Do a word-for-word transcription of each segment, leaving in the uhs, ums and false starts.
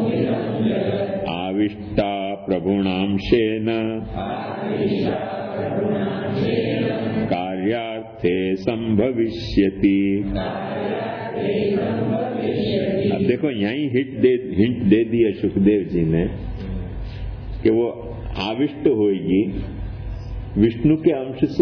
आविष्टा प्रभुणांशेन कार्यार्थे संभविष्यति। अब देखो यहीं हिंट दे हिंट दे दिया सुखदेव जी ने कि वो आविष्ट होगी, विष्णु के अंश से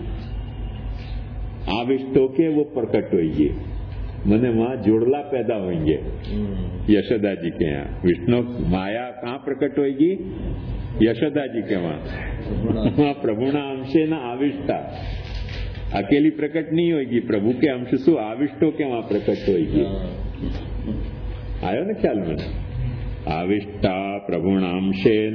आविष्ट होके वो प्रकट होगी, मैंने वहां जोड़ला पैदा होंगे यशोदा जी के यहाँ। विष्णु माया कहाँ प्रकट होगी? यशोदा जी के वहां। वहां प्रभु ना अंशे न आविष्टा, अकेली प्रकट नहीं होगी, प्रभु के अंश से आविष्ट होके वहां प्रकट होगी। आयो ना ख्याल में? आविष्टा प्रभुणांशेन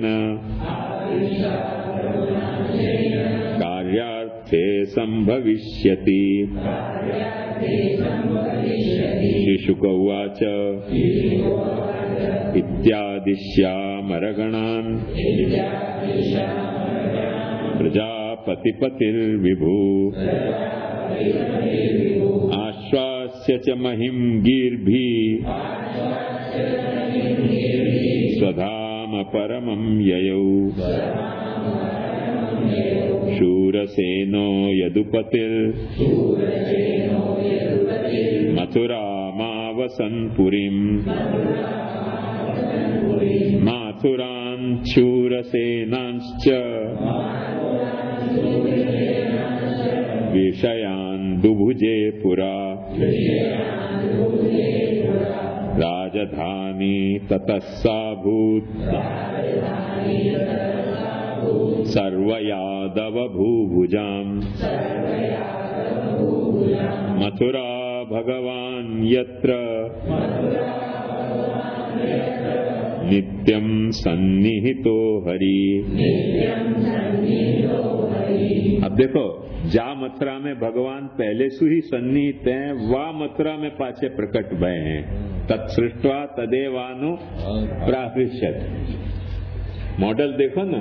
कार्यार्थे संभविष्यति। श्रीशुक उवाच इत्यादिश्यामरगणान् प्रजापतिपतिर्विभु आश्वास्य च महिं गीर्भिः स्वधाम परमं ययौ। शूरसेनो यदुपतिर् मथुरामावसन् पुरीम् माथुरान् शूरसेनांश्च विषयान् दुभुजे पुरा। राजधानी ततः साभूत् सर्वयादव भूभुजाम्। मथुरा भगवान् यत्र नित्यं सन्निहितो हरि। अब देखो, जा मथुरा में भगवान पहले से ही सन्निहित हैं, वा मथुरा में पाछे प्रकट भय हैं। तत्सृष्ट्वा तदेवानु प्राविशत। मॉडल देखो ना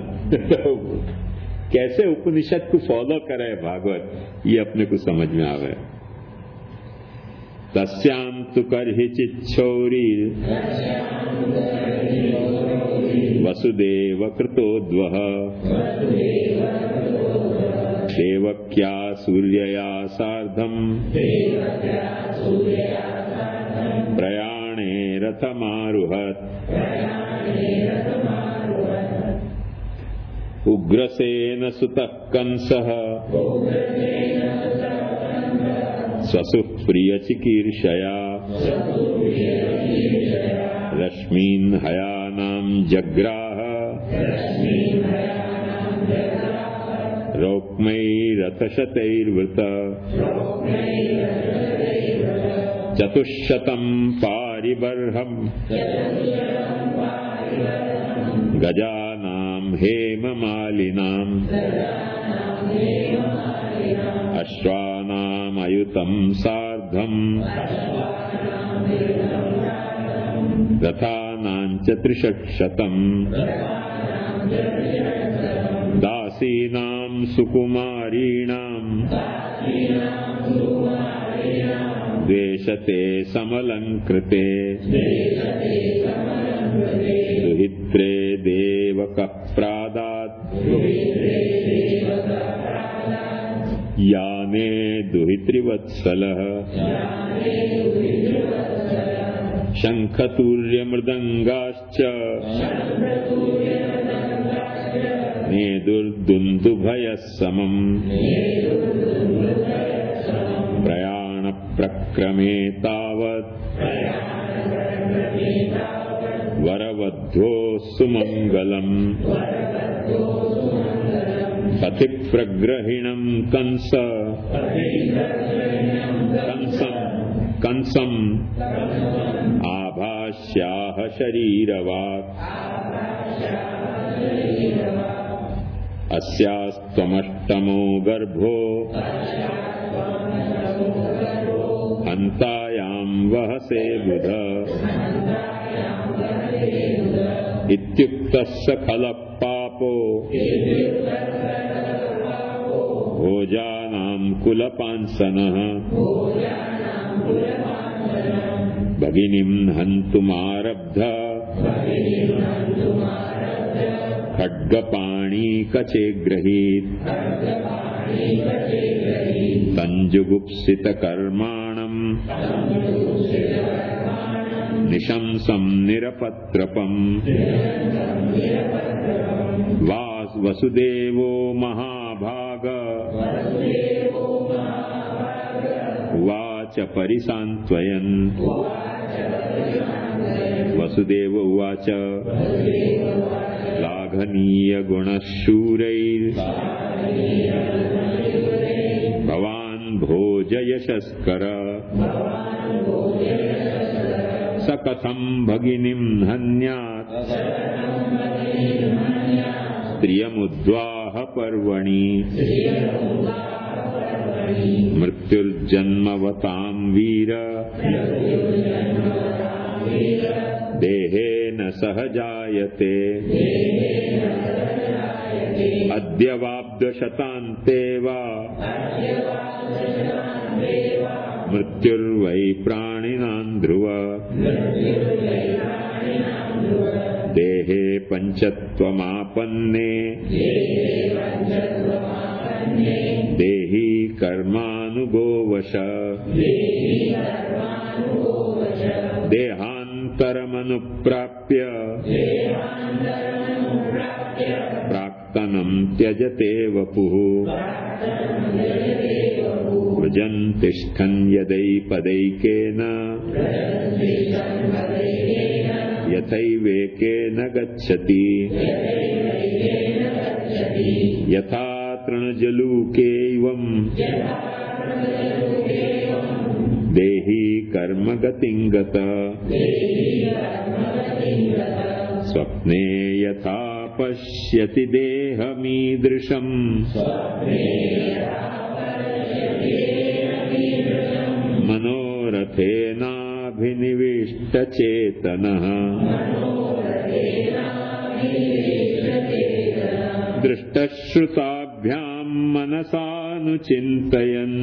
कैसे उपनिषद को फॉलो करे भागवत, ये अपने को समझ में आवे। तस्यां तु कर्हिचिच्छौरी वसुदेव कृतोद्वः देवक्या सूर्यया सार्धम् प्रयाणे रथमारुहत्। उग्रसेन सुतः कंसः स्वसुप्रियचिकीर्षया रश्मीन् हयानां जग्राह रौक्मैरथशतैर्वृत। चतुश्शतं पारिबर्हम् गजानां हेममालिनाम् अश्वानामयुतं सार्धम् रथानाञ्च त्रिषट्शतम् दासीनां सुकुमारीणां द्वेषते समलङ्कृते दुहित्रे देवकः प्रादात् याने दुहित्रिवत्सलः शङ्खतूर्यमृदङ्गाश्च नेदुर्दुन्दुभयः समम् प्रयाणप्रक्रमे तावत् वरवध्वोः सुमङ्गलम् पथिप्रग्रहिणं कंस कंसं कंसम् आभाष्याः शरीरवाक् अस्यास्त्वमष्टमो गर्भो हन्तायां वहसे बुध। इत्युक्तः सकलः पापो भोजानां कुलपांसनः भगिनीं हन्तुमारब्ध खड्गपाणिकचेग्रहीत् तञ्जुगुप्सितकर्माणम् निशंसं निरपत्रपम् वसुदेवो महाभाग उवाच परिसान्त्वयन् वसुदेव उवाच लाघनीयगुणशूरैर् भवान् भोजयशस्कर स कथं भगिनीं हन्यात् स्त्रियमुद्वाह पर्वणि मृत्युर्जन्मवतां वीर देहेन सह जायते अद्यवाब्दशतान्ते वा मृत्युर्वै प्राणिनां ध्रुव देहे पञ्चत्वमापन्ने देहि कर्मानुगो वश देहान्तरमनुप्राप्य प्राक्तनं त्यजते वपुः व्रजन् तिष्ठन् यदैपदैकेन यथैवेकेन गच्छति यथा तृणजलूकेऽवम् देहि कर्म गतिं गतः स्वप्ने यथा पश्यति देहमीदृशम् मनोरथेनाभिनिविष्टचेतनः दृष्टश्रुताभ्यां मनसानुचिन्तयन्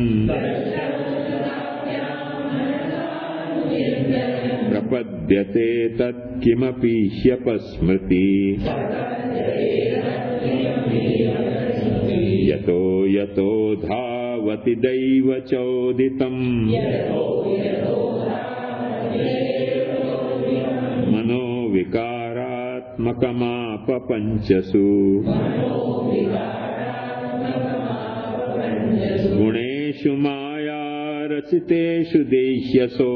प्रपद्यते तत्किमपि ह्यपस्मृति यतो यतो धावति दैवचोदितम् मनोविकारात्मकमापपञ्चसु गुणेषु मायारचितेषु देह्यसो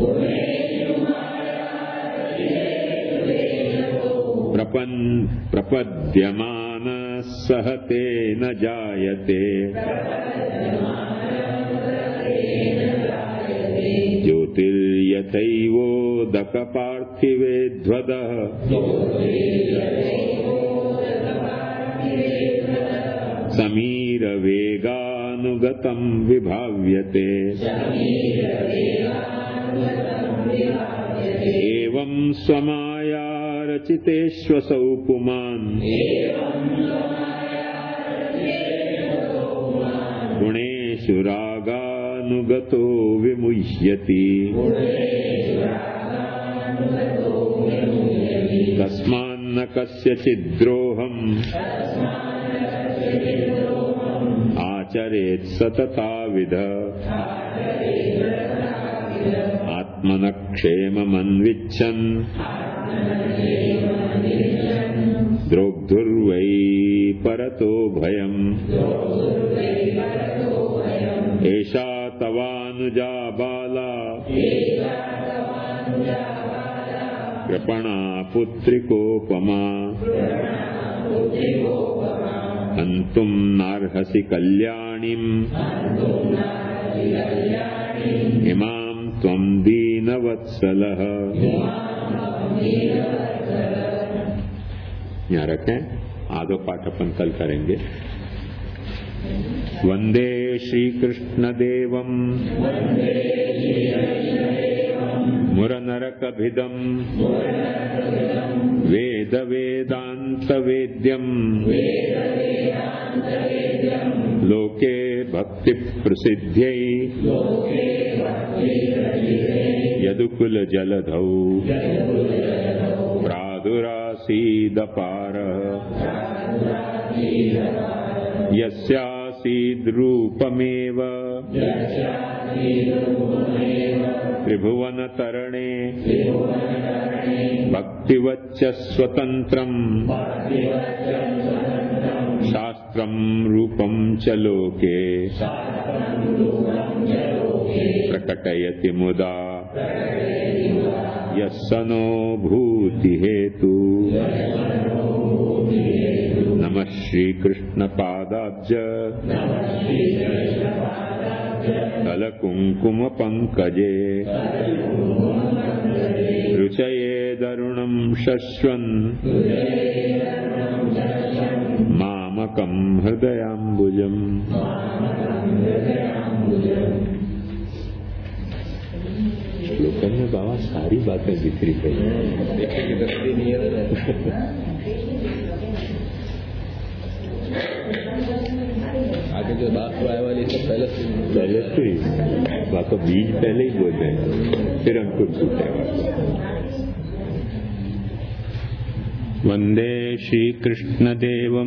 प्रपन् प्रपद्यमानः सह तेन जायते ज्योतिर्यथैवोदकपार्थिवेध्वदः समीरवेगानुगतं विभाव्यते एवं स्वमाया रचितेष्वसौ पुमान् गुणेषु रागानुगतो विमुह्यति तस्मान्न कस्यचिद्रोहम् आचरेत् सतताविध आत्मनः क्षेममन्विच्छन् द्रोग्धुर्वै परतो भयम् एषा तवानुजा बाला कृपणा पुत्रिकोपमा हन्तुम् नार्हसि कल्याणीम् इमां त्वं दीनवत्सलः। यहाँ रखें, आधो पाठ अपन कल करेंगे। वंदे श्री कृष्ण देवम मुरनरकभिदं वेद वेदांत वेद्यम लोके भक्ति प्रसिद्ध्यै यदुकुल जलधौ प्रादुरासीदपारः यस्यासीद्रूपमेव त्रिभुवनतरणे भक्तिवच्च स्वतन्त्रम् शास्त्रं रूपं च लोके प्रकटयति मुदा यस्सनो भूति हेतु। नमः श्री कृष्ण पादाब्ज कलकुंकुम पंकजे रुचये दरुणं शश्वन् मामकं हृदयाम्बुजम्। श्लोकन में बाबा सारी बातें बिखरी गई। आगे जो बात आए वाली सब पहले से पहले से ही बात तो बीज पहले ही बोल रहे हैं, फिर अंकुर छूटेगा। वंदे श्री कृष्ण देवम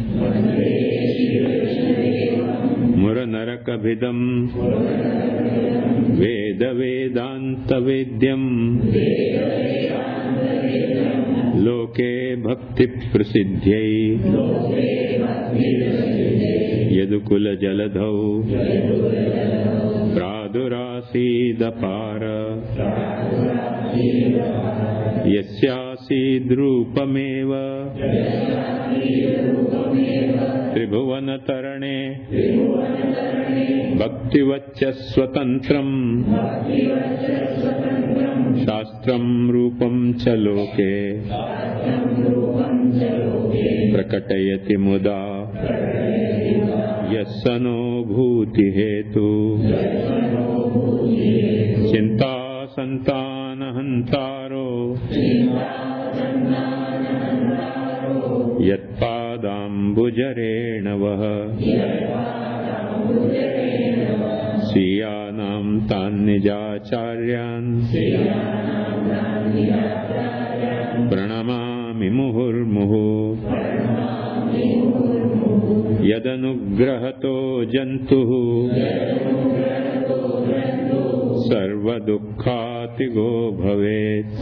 मुरनरकभिदं वेद वेदांत वेद्यम लोके भक्ति प्रसिद्ध्यै यदुकुल जलधौ प्रादुरासीदपार यस्यासीद्रूपमेव त्रिभुवनतरणे भक्तिवच्च स्वतन्त्रम् शास्त्रं रूपं च लोके प्रकटयति मुदा यस्सनो भूति हेतु। चिंता संतानहंतारो यत्पादाम्बुजरेणवः स्वीयानां तान्निजाचार्यान् प्रणमामि मुहुर्मुहुः। यदनुग्रहतो जन्तुः सर्वदुःखातिगो भवेत्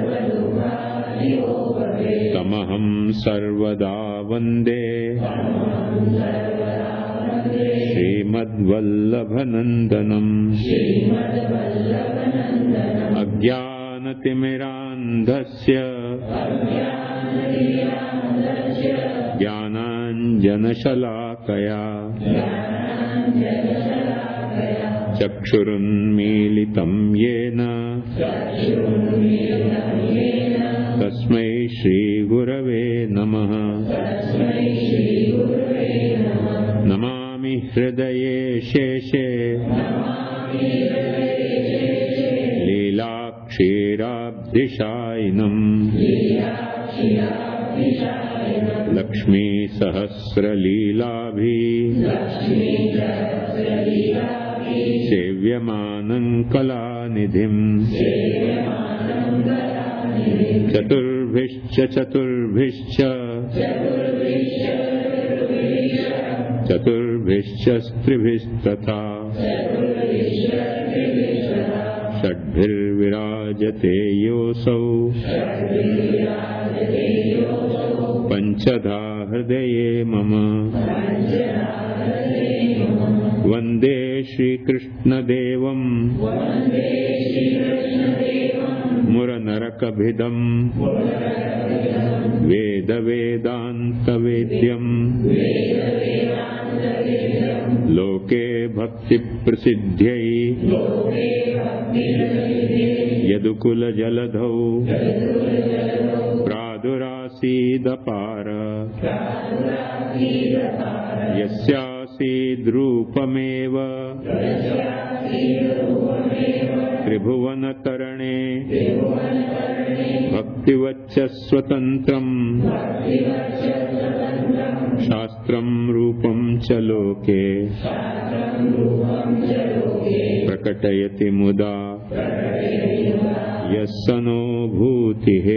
तमहं सर्वदा वन्दे श्रीमद्वल्लभनन्दनम्। अज्ञानतिमिरान्धस्य ज्ञानाञ्जनशलाकया चक्षुरुन्मीलितं येन तस्मै श्रीगुरवे नमः। नमामि हृदये शेषे लीलाक्षीराब्धिशायिनम् लक्ष्मी सहस्रलीलाभिः सेव्यमानं कलानिधिम्। चतुर्भिश्च चतुर्भिश्च चतुर्भिश्च स्त्रिभिस्तथा षड्भिर्विराजते योऽसौ पंचधा हृदये मम। वन्दे श्रीकृष्णदेवं मुरनरकभिदं वेद वेदांत वेद्यं लोके भक्ति प्रसिद्ध्यै यदुकुल जलधौ प्रादुरासीदपार यस्यासीद्रूपमेव त्रिभुवनतरणे भक्तिवच्च स्वतंत्रम् शास्त्रं रूपं च लोके प्रकटयति मुदा यस्सनो भूतिः